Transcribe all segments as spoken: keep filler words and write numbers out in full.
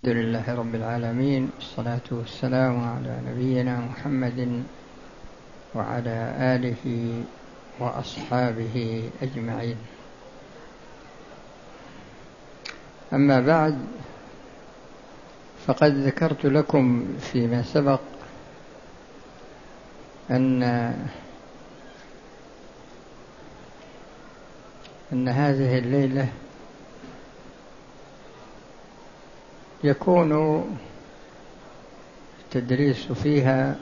الحمد لله رب العالمين، والصلاة والسلام على نبينا محمد وعلى آله وأصحابه أجمعين. أما بعد، فقد ذكرت لكم فيما سبق أن أن هذه الليلة يكون التدريس فيها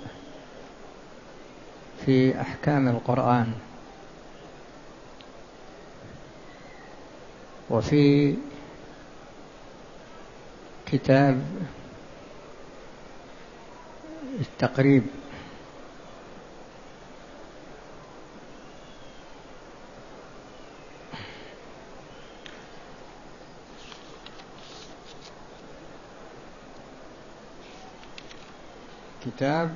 في أحكام القرآن وفي كتاب التقريب. كتاب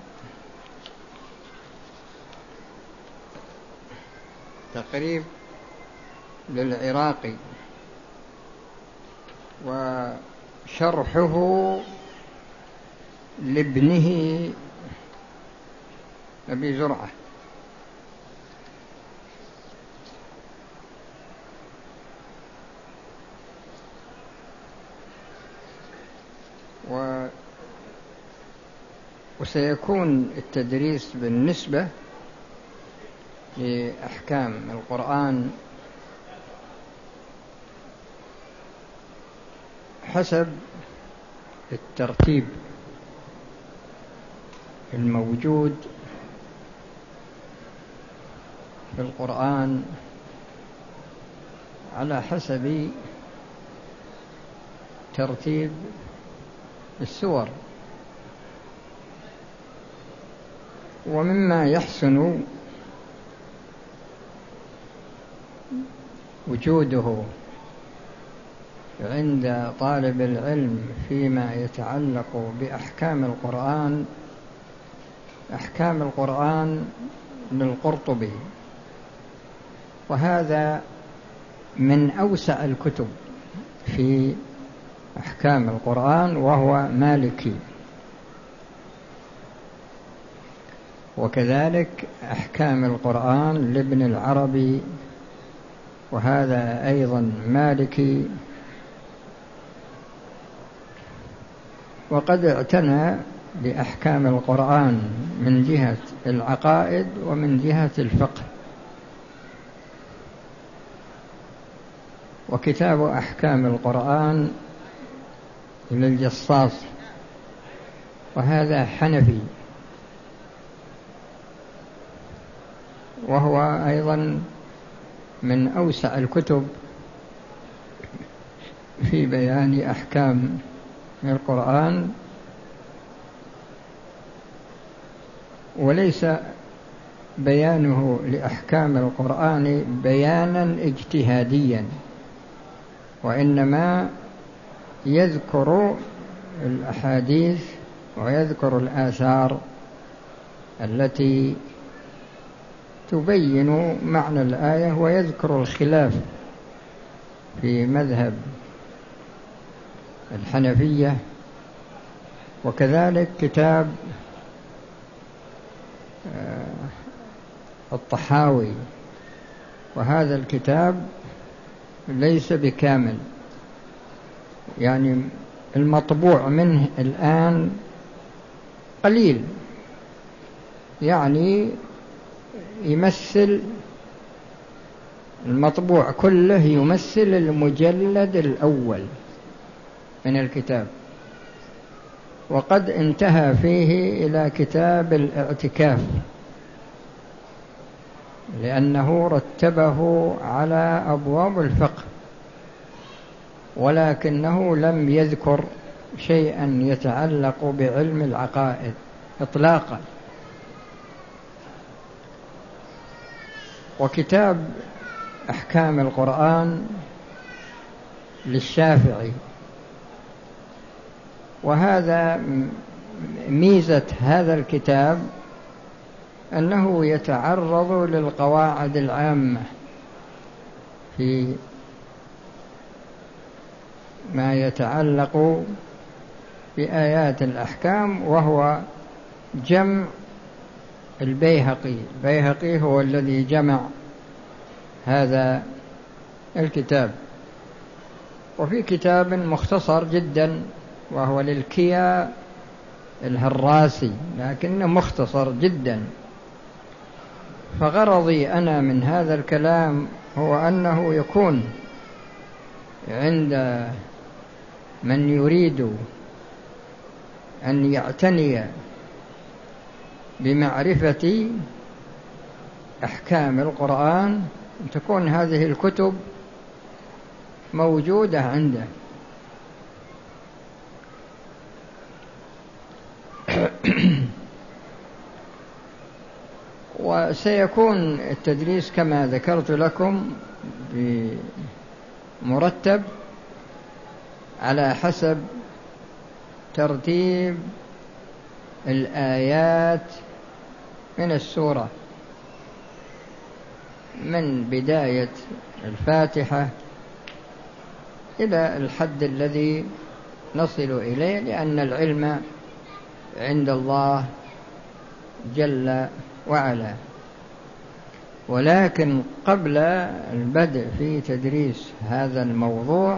تقريب للعراقي وشرحه لابنه أبي زرعة، و وسيكون التدريس بالنسبة لأحكام القرآن حسب الترتيب الموجود في القرآن على حسب ترتيب السور. ومما يحسن وجوده عند طالب العلم فيما يتعلق بأحكام القرآن أحكام القرآن للقرطبي، وهذا من أوسع الكتب في أحكام القرآن، وهو مالكي. وكذلك أحكام القرآن لابن العربي، وهذا أيضا مالكي. وقد اعتنى بأحكام القرآن من جهة العقائد ومن جهة الفقه. وكتاب أحكام القرآن للجصاص، وهذا حنفي، وهو أيضا من أوسع الكتب في بيان أحكام القرآن، وليس بيانه لأحكام القرآن بيانا اجتهاديا، وإنما يذكر الأحاديث ويذكر الآثار التي تبين معنى الآية، ويذكر الخلاف في مذهب الحنفية. وكذلك كتاب الطحاوي، وهذا الكتاب ليس بكامل، يعني المطبوع منه الآن قليل، يعني يمثل المطبوع كله يمثل المجلد الأول من الكتاب. وقد انتهى فيه إلى كتاب الاعتكاف، لأنه رتبه على أبواب الفقه، ولكنه لم يذكر شيئا يتعلق بعلم العقائد إطلاقا. وكتاب أحكام القرآن للشافعي، وهذا ميزة هذا الكتاب أنه يتعرض للقواعد العامة في ما يتعلق بآيات الأحكام، وهو جمع البيهقي. البيهقي هو الذي جمع هذا الكتاب. وفي كتاب مختصر جدا وهو للكيا الهراسي، لكنه مختصر جدا. فغرضي أنا من هذا الكلام هو أنه يكون عند من يريد أن يعتني بمعرفة أحكام القرآن تكون هذه الكتب موجودة عنده. وسيكون التدريس كما ذكرت لكم بمرتب على حسب ترتيب الآيات من السورة، من بداية الفاتحة إلى الحد الذي نصل إليه، لأن العلم عند الله جل وعلا. ولكن قبل البدء في تدريس هذا الموضوع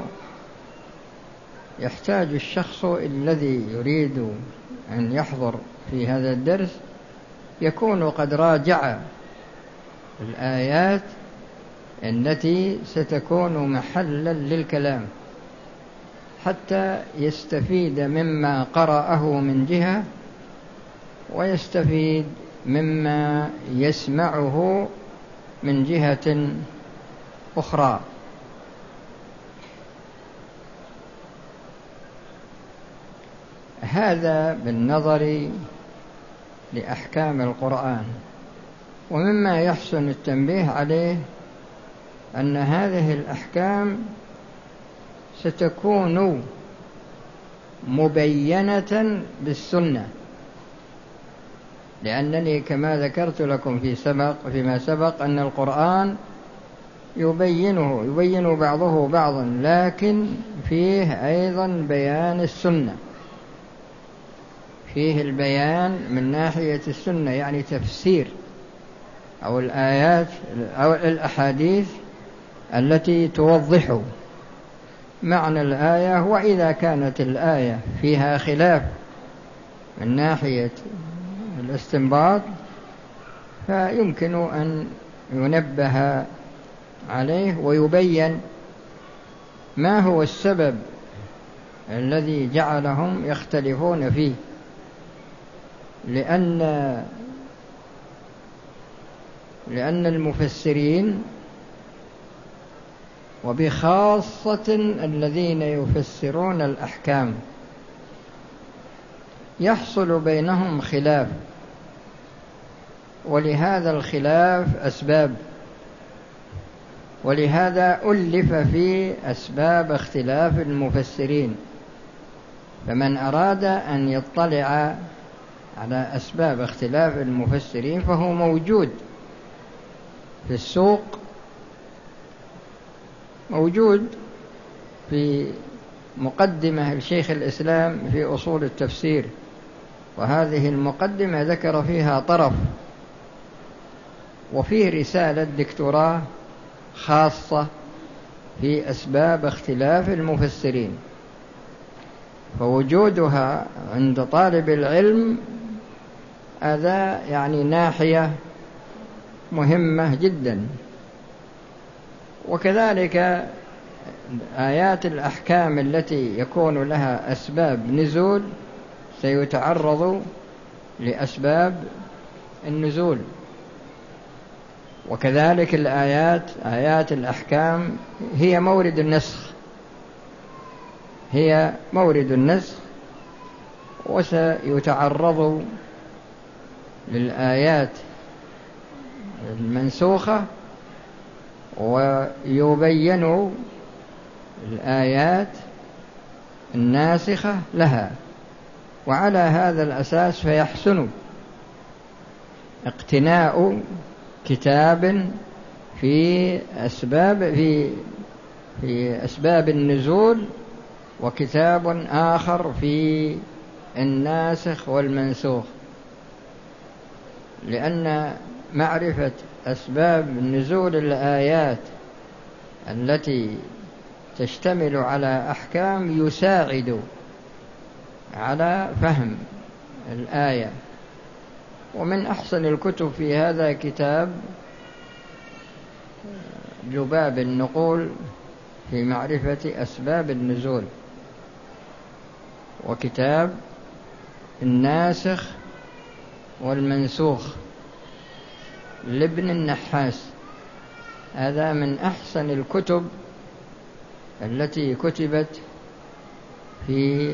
يحتاج الشخص الذي يريد أن يحضر في هذا الدرس يكون قد راجع الآيات التي ستكون محلا للكلام، حتى يستفيد مما قرأه من جهة ويستفيد مما يسمعه من جهة أخرى. هذا بالنظر لأحكام القرآن. ومما يحسن التنبيه عليه أن هذه الأحكام ستكون مبينة بالسنة، لأنني كما ذكرت لكم في سبق فيما سبق أن القرآن يبينه يبين بعضه بعضا، لكن فيه أيضا بيان السنة، فيه البيان من ناحية السنة، يعني تفسير أو الآيات أو الأحاديث التي توضح معنى الآية. وإذا كانت الآية فيها خلاف من ناحية الاستنباط فيمكن أن ينبه عليه ويبين ما هو السبب الذي جعلهم يختلفون فيه، لأن لأن المفسرين وبخاصة الذين يفسرون الأحكام يحصل بينهم خلاف، ولهذا الخلاف أسباب، ولهذا ألف في أسباب اختلاف المفسرين. فمن أراد أن يطلع على أسباب اختلاف المفسرين فهو موجود في السوق، موجود في مقدمة الشيخ الإسلام في أصول التفسير، وهذه المقدمة ذكر فيها طرف، وفيه رسالة دكتوراه خاصة في أسباب اختلاف المفسرين. فوجودها عند طالب العلم هذا يعني ناحية مهمة جدا. وكذلك آيات الأحكام التي يكون لها أسباب نزول سيتعرض لأسباب النزول. وكذلك الآيات آيات الأحكام هي مورد النسخ، هي مورد النسخ، وسيتعرض للآيات المنسوخة ويبين الآيات الناسخة لها. وعلى هذا الأساس فيحسن اقتناء كتاب في أسباب في في أسباب النزول وكتاب آخر في الناسخ والمنسوخ، لأن معرفة أسباب نزول الآيات التي تشتمل على أحكام يساعد على فهم الآية. ومن أحسن الكتب في هذا كتاب جباب النقول في معرفة أسباب النزول، وكتاب الناسخ والمنسوخ لابن النحاس. هذا من أحسن الكتب التي كتبت في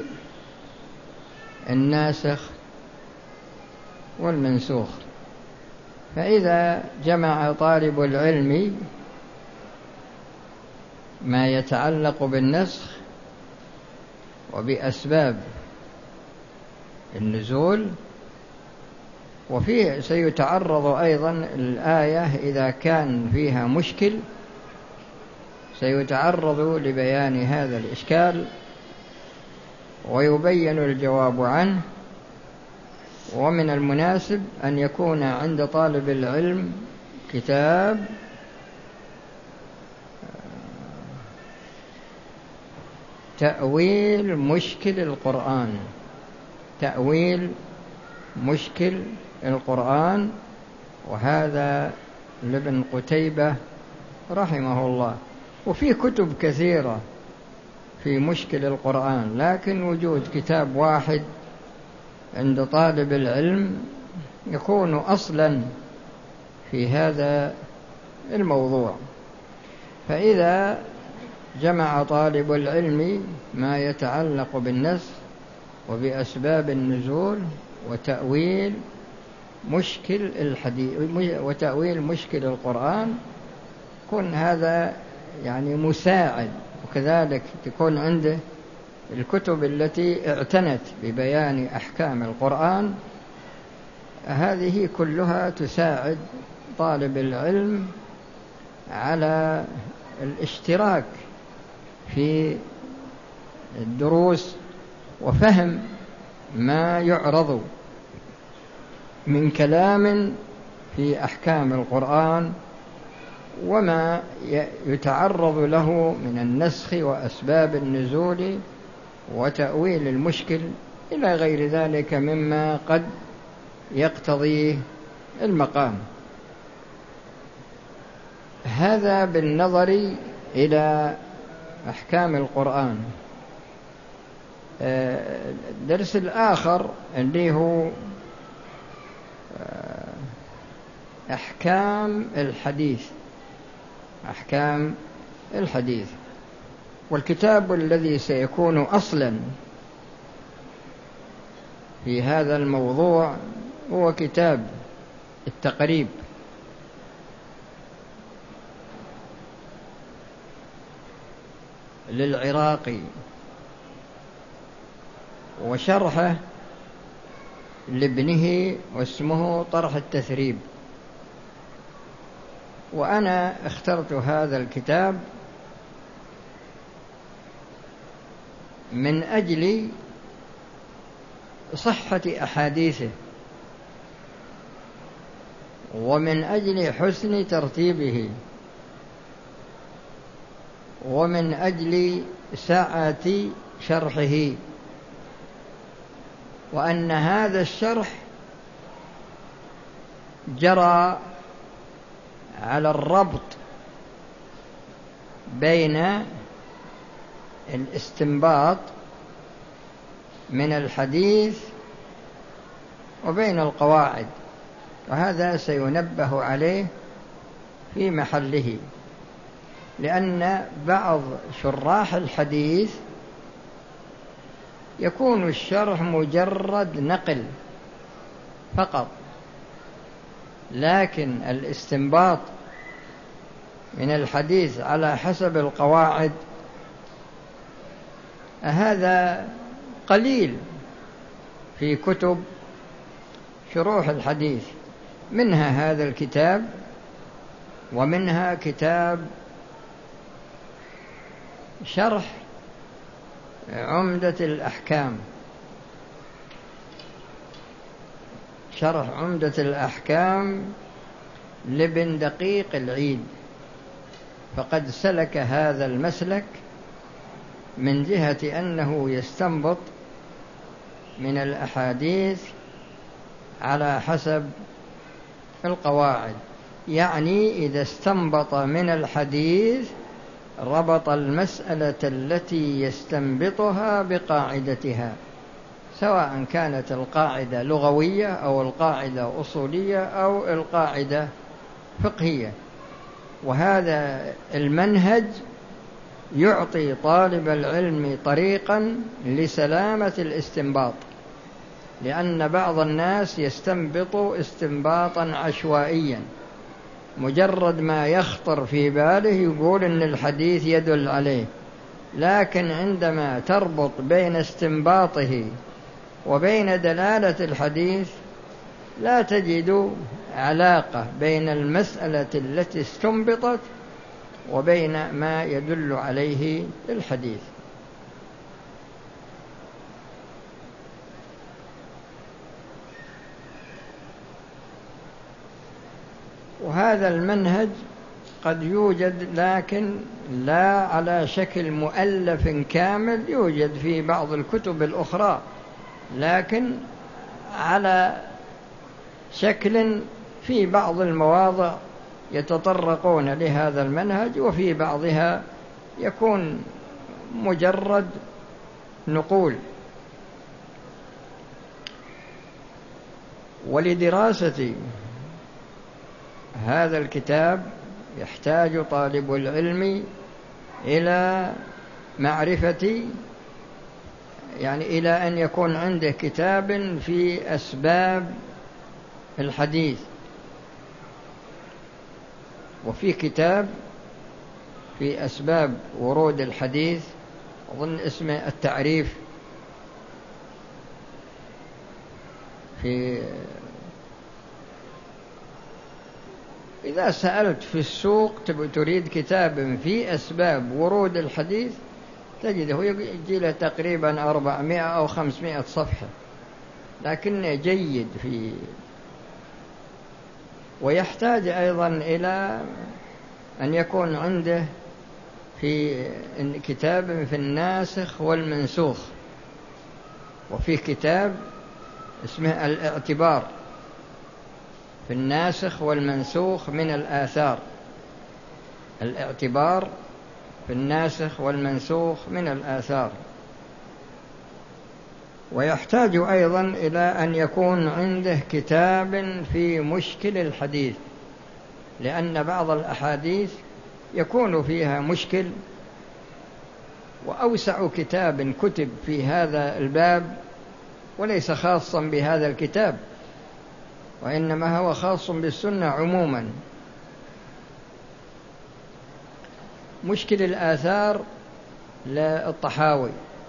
الناسخ والمنسوخ. فإذا جمع طالب العلم ما يتعلق بالنسخ وبأسباب النزول، وفيه سيتعرض أيضا الآية إذا كان فيها مشكل سيتعرض لبيان هذا الإشكال ويبين الجواب عنه. ومن المناسب أن يكون عند طالب العلم كتاب تأويل مشكل القرآن، تأويل مشكل القرآن، وهذا لابن قتيبة رحمه الله. وفي كتب كثيرة في مشكل القرآن، لكن وجود كتاب واحد عند طالب العلم يكون أصلا في هذا الموضوع. فإذا جمع طالب العلم ما يتعلق بالنسخ وبأسباب النزول وتأويل مشكل الحديث وتأويل مشكل القرآن، يكون هذا يعني مساعد. وكذلك تكون عنده الكتب التي اعتنت ببيان أحكام القرآن، هذه كلها تساعد طالب العلم على الاشتراك في الدروس وفهم ما يعرض من كلام في أحكام القرآن وما يتعرض له من النسخ وأسباب النزول وتأويل المشكل إلى غير ذلك مما قد يقتضيه المقام. هذا بالنظر إلى أحكام القرآن. الدرس الآخر اللي هو أحكام الحديث، أحكام الحديث. والكتاب الذي سيكون أصلا في هذا الموضوع هو كتاب التقريب للعراقي، وشرحه لابنه واسمه طرح التثريب. وأنا اخترت هذا الكتاب من أجل صحة أحاديثه ومن أجل حسن ترتيبه ومن أجل سعة شرحه، وأن هذا الشرح جرى على الربط بين الاستنباط من الحديث وبين القواعد، وهذا سينبه عليه في محله، لأن بعض شراح الحديث يكون الشرح مجرد نقل فقط، لكن الاستنباط من الحديث على حسب القواعد هذا قليل في كتب شروح الحديث. منها هذا الكتاب، ومنها كتاب شرح عمدة الأحكام، شرح عمدة الأحكام لابن دقيق العيد، فقد سلك هذا المسلك من جهة أنه يستنبط من الأحاديث على حسب القواعد، يعني إذا استنبط من الحديث ربط المسألة التي يستنبطها بقاعدتها، سواء كانت القاعدة لغوية أو القاعدة أصولية أو القاعدة فقهية. وهذا المنهج يعطي طالب العلم طريقا لسلامة الاستنباط، لأن بعض الناس يستنبط استنباطا عشوائيا، مجرد ما يخطر في باله يقول إن الحديث يدل عليه، لكن عندما تربط بين استنباطه وبين دلالة الحديث لا تجد علاقة بين المسألة التي استنبطت وبين ما يدل عليه الحديث. وهذا المنهج قد يوجد لكن لا على شكل مؤلف كامل، يوجد في بعض الكتب الأخرى، لكن على شكل في بعض المواضع يتطرقون لهذا المنهج، وفي بعضها يكون مجرد نقول. ولدراسة هذا الكتاب يحتاج طالب العلم إلى معرفة، يعني إلى أن يكون عنده كتاب في أسباب الحديث، وفي كتاب في أسباب ورود الحديث، أظن اسمه التعريف، في إذا سألت في السوق تريد كتاب في أسباب ورود الحديث تجده يجي له تقريبا أربعمائة أو خمسمائة صفحة، لكنه جيد في. ويحتاج أيضا إلى أن يكون عنده في كتاب في الناسخ والمنسوخ، وفي كتاب اسمه الاعتبار في الناسخ والمنسوخ من الآثار، الاعتبار في الناسخ والمنسوخ من الآثار. ويحتاج أيضا إلى أن يكون عنده كتاب في مشكل الحديث، لأن بعض الأحاديث يكون فيها مشكل، وأوسع كتاب كتب في هذا الباب وليس خاصا بهذا الكتاب، وإنما هو خاص بالسنة عموما، مشكل الآثار للطحاوي،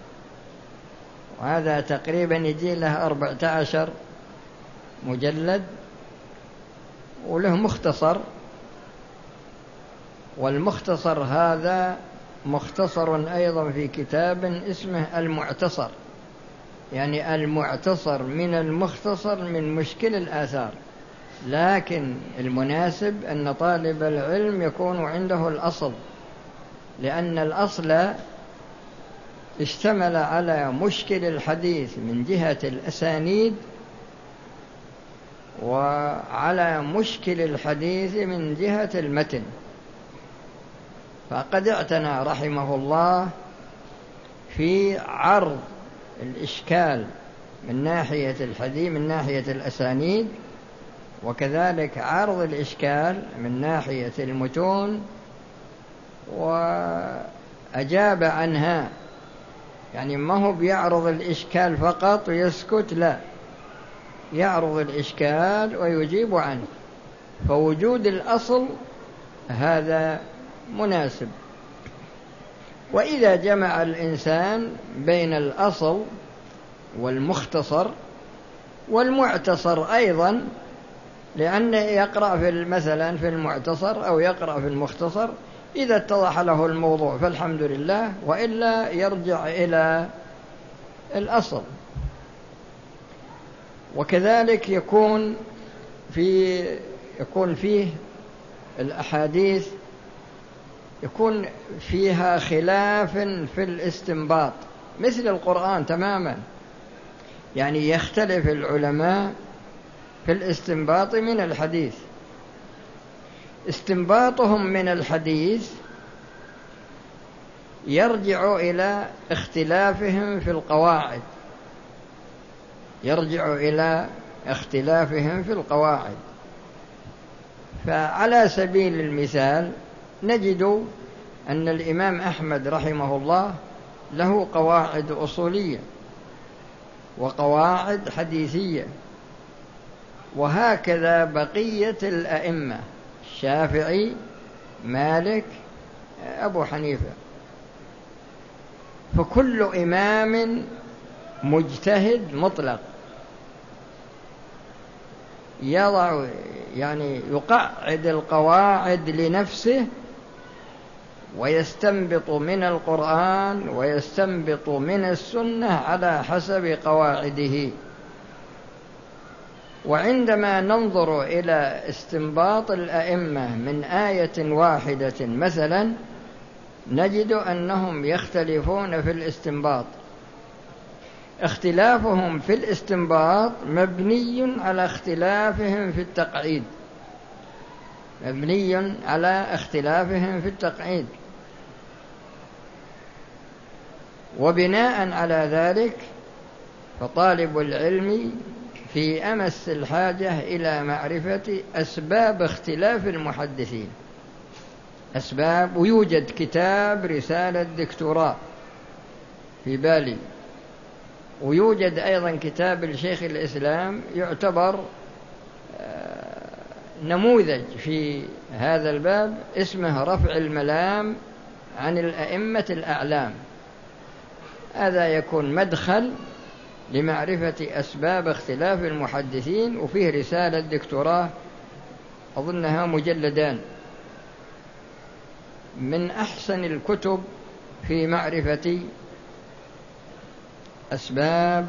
وهذا تقريبا يجي له أربعة عشر مجلد، وله مختصر، والمختصر هذا مختصر أيضا في كتاب اسمه المعتصر، يعني المعتصر من المختصر من مشكل الآثار. لكن المناسب أن طالب العلم يكون عنده الأصل، لأن الأصل اشتمل على مشكل الحديث من جهة الأسانيد، وعلى مشكل الحديث من جهة المتن. فقد اعتنى رحمه الله في عرض الإشكال من ناحية الحديث من ناحية الأسانيد، وكذلك عرض الإشكال من ناحية المتون، وأجاب عنها، يعني ما هو بيعرض الإشكال فقط ويسكت، لا، يعرض الإشكال ويجيب عنه. فوجود الأصل هذا مناسب. وإذا جمع الإنسان بين الأصل والمختصر والمعتصر أيضا، لأنه يقرأ في مثلا في المعتصر أو يقرأ في المختصر، إذا اتضح له الموضوع فالحمد لله، وإلا يرجع إلى الأصل. وكذلك يكون في يكون فيه الأحاديث يكون فيها خلاف في الاستنباط مثل القرآن تماما، يعني يختلف العلماء في الاستنباط من الحديث. استنباطهم من الحديث يرجع إلى اختلافهم في القواعد يرجع إلى اختلافهم في القواعد. فعلى سبيل المثال نجد أن الإمام أحمد رحمه الله له قواعد أصولية وقواعد حديثية، وهكذا بقية الأئمة الشافعي، مالك، أبو حنيفة. فكل إمام مجتهد مطلق يضع يعني يقعد القواعد لنفسه، ويستنبط من القرآن ويستنبط من السنة على حسب قواعده. وعندما ننظر إلى استنباط الأئمة من آية واحدة مثلا نجد أنهم يختلفون في الاستنباط. اختلافهم في الاستنباط مبني على اختلافهم في التقعيد مبني على اختلافهم في التقعيد وبناء على ذلك فطالب العلم في أمس الحاجة إلى معرفة أسباب اختلاف المحدثين. أسباب، ويوجد كتاب رسالة دكتوراه في بالي، ويوجد أيضا كتاب الشيخ الإسلام يعتبر نموذج في هذا الباب اسمه رفع الملام عن الأئمة الأعلام. هذا يكون مدخل لمعرفة أسباب اختلاف المحدثين، وفيه رسالة دكتوراه أظنها مجلدان، من أحسن الكتب في معرفة أسباب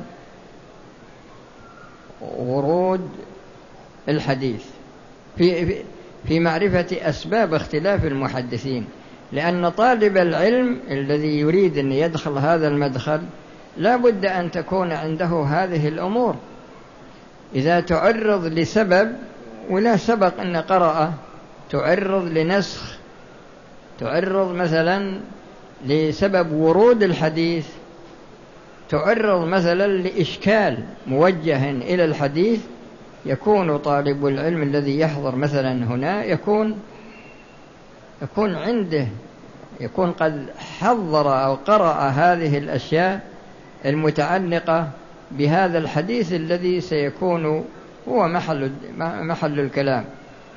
ورود الحديث، في في معرفة أسباب اختلاف المحدثين. لأن طالب العلم الذي يريد أن يدخل هذا المدخل لا بد أن تكون عنده هذه الأمور. إذا تعرض لسبب ولا سبق أن قرأ، تعرض لنسخ، تعرض مثلا لسبب ورود الحديث، تعرض مثلا لإشكال موجه إلى الحديث، يكون طالب العلم الذي يحضر مثلا هنا يكون يكون عنده يكون قد حضر أو قرأ هذه الأشياء المتعلقة بهذا الحديث الذي سيكون هو محل محل الكلام.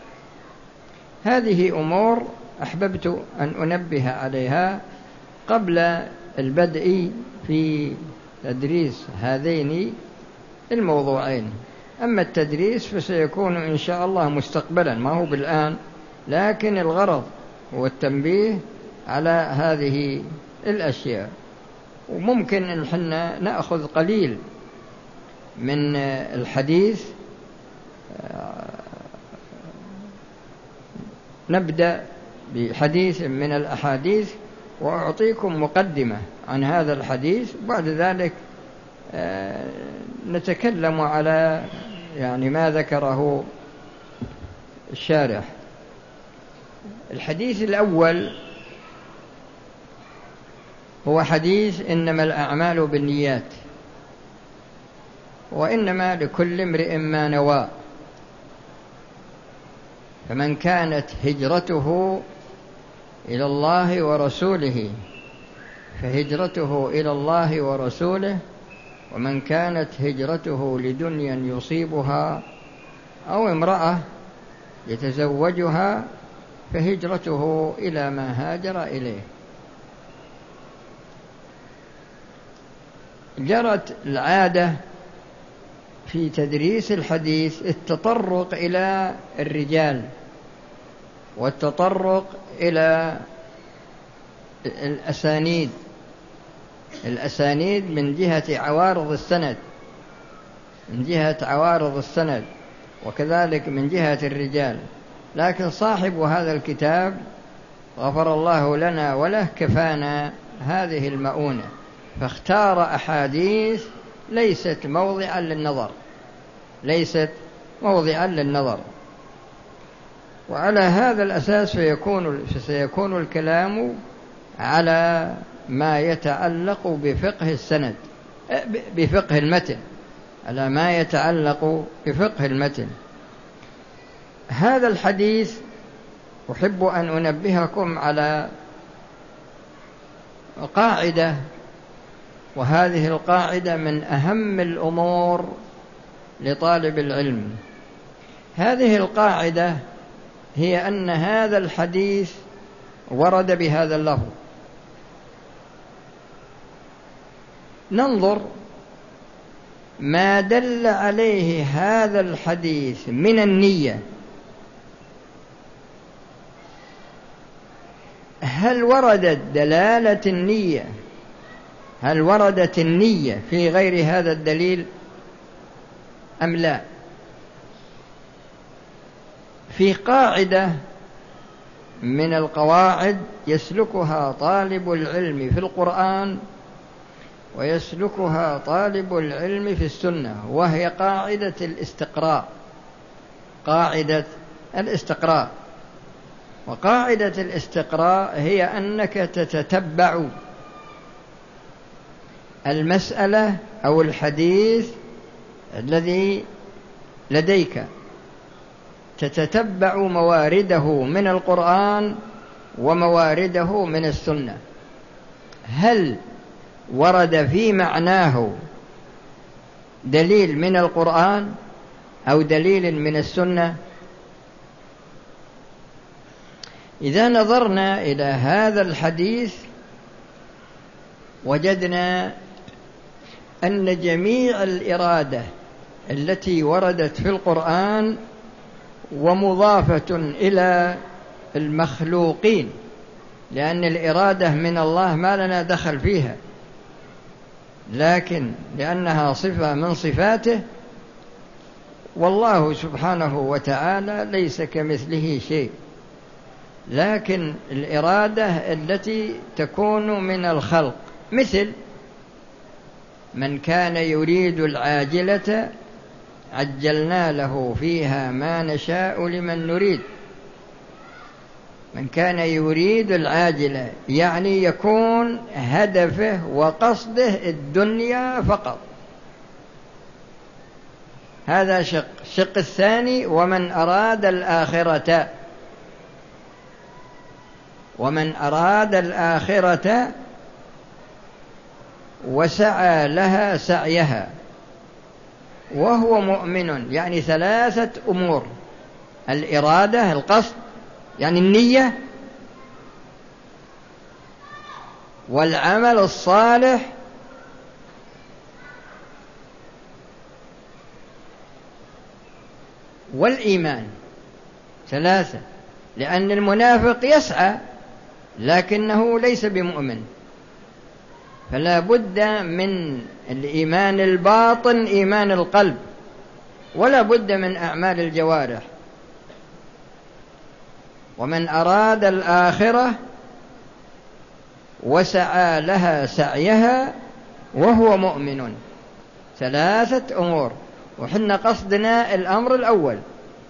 هذه أمور أحببت أن أنبه عليها قبل البدء في تدريس هذين الموضوعين. أما التدريس فسيكون إن شاء الله مستقبلا، ما هو بالآن، لكن الغرض هو التنبيه على هذه الأشياء. وممكن أن حنا نأخذ قليل من الحديث، نبدأ بحديث من الأحاديث وأعطيكم مقدمة عن هذا الحديث، وبعد ذلك نتكلم على يعني ما ذكره الشارح. الحديث الأول هو حديث إنما الأعمال بالنيات وإنما لكل امرئ ما نوى، فمن كانت هجرته إلى الله ورسوله فهجرته إلى الله ورسوله، ومن كانت هجرته لدنيا يصيبها أو امرأة يتزوجها فهجرته إلى ما هاجر إليه. جرت العادة في تدريس الحديث التطرق إلى الرجال والتطرق إلى الأسانيد الأسانيد من جهة عوارض السند من جهة عوارض السند وكذلك من جهة الرجال. لكن صاحب هذا الكتاب غفر الله لنا وله كفانا هذه المؤونة، فاختار أحاديث ليست موضعا للنظر ليست موضعا للنظر وعلى هذا الأساس فيكون سيكون الكلام على ما يتعلق بفقه السند بفقه المتن على ما يتعلق بفقه المتن. هذا الحديث أحب أن أنبهكم على قاعدة، وهذه القاعدة من أهم الأمور لطالب العلم. هذه القاعدة هي أن هذا الحديث ورد بهذا اللفظ. ننظر ما دل عليه هذا الحديث من النية، هل وردت دلالة النية هل وردت النية في غير هذا الدليل أم لا؟ في قاعدة من القواعد يسلكها طالب العلم في القرآن ويسلكها طالب العلم في السنة، وهي قاعدة الاستقراء قاعدة الاستقراء وقاعدة الاستقراء هي أنك تتتبع المسألة أو الحديث الذي لديك، تتتبع موارده من القرآن وموارده من السنة. هل ورد في معناه دليل من القرآن أو دليل من السنة؟ إذا نظرنا إلى هذا الحديث وجدنا أن جميع الإرادة التي وردت في القرآن ومضافة إلى المخلوقين، لأن الإرادة من الله ما لنا دخل فيها، لكن لأنها صفة من صفاته، والله سبحانه وتعالى ليس كمثله شيء، لكن الإرادة التي تكون من الخلق، مثل من كان يريد العاجلة عجلنا له فيها ما نشاء لمن نريد. من كان يريد العاجلة يعني يكون هدفه وقصده الدنيا فقط، هذا شق. الشق الثاني ومن أراد الآخرة ومن أراد الآخرة وسعى لها سعيها وهو مؤمن، يعني ثلاثة أمور: الإرادة القصد يعني النية، والعمل الصالح، والإيمان. ثلاثة، لأن المنافق يسعى لكنه ليس بمؤمن، فلا بد من الإيمان الباطن إيمان القلب، ولا بد من أعمال الجوارح. ومن أراد الآخرة وسعى لها سعيها وهو مؤمن. ثلاثة أمور، وحنا قصدنا الأمر الأول.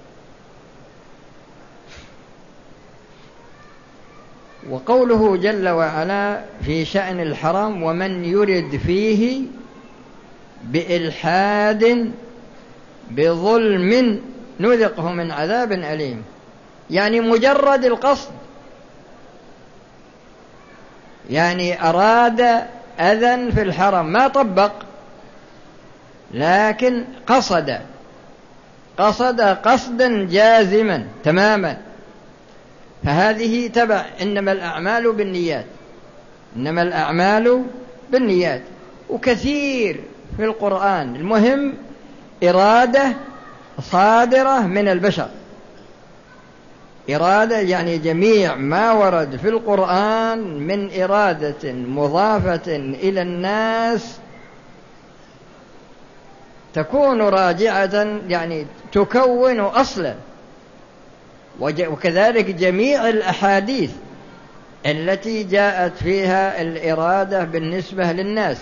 وقوله جل وعلا في شأن الحرام: ومن يرد فيه بإلحاد بظلم نذقه من عذاب أليم، يعني مجرد القصد، يعني أراد أذى في الحرم ما طبق، لكن قصد قصد قصدا جازما تماما، فهذه تبع. إنما الأعمال بالنيات إنما الأعمال بالنيات. وكثير في القرآن، المهم إرادة صادرة من البشر، إرادة يعني جميع ما ورد في القرآن من إرادة مضافة إلى الناس تكون راجعة، يعني تكون أصلا. وكذلك جميع الأحاديث التي جاءت فيها الإرادة بالنسبة للناس،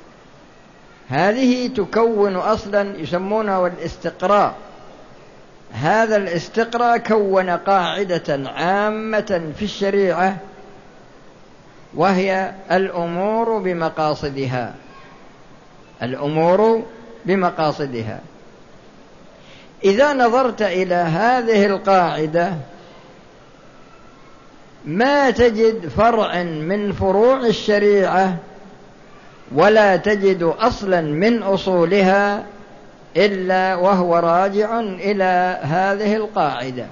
هذه تكون أصلا، يسمونه الاستقراء. هذا الاستقراء كون قاعدة عامة في الشريعة، وهي الأمور بمقاصدها. الأمور بمقاصدها. إذا نظرت إلى هذه القاعدة ما تجد فرع من فروع الشريعة ولا تجد أصلا من أصولها إلا وهو راجع إلى هذه القاعدة.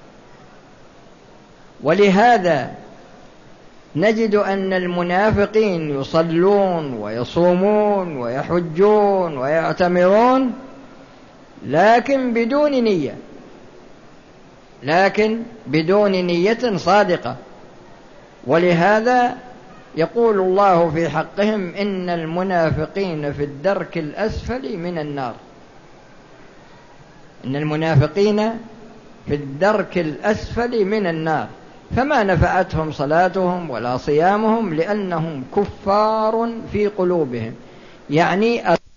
ولهذا نجد أن المنافقين يصلون ويصومون ويحجون ويعتمرون لكن بدون نية، لكن بدون نية صادقة. ولهذا يقول الله في حقهم إن المنافقين في الدرك الأسفل من النار. إن المنافقين في الدرك الأسفل من النار، فما نفعتهم صلاتهم ولا صيامهم لأنهم كفار في قلوبهم. يعني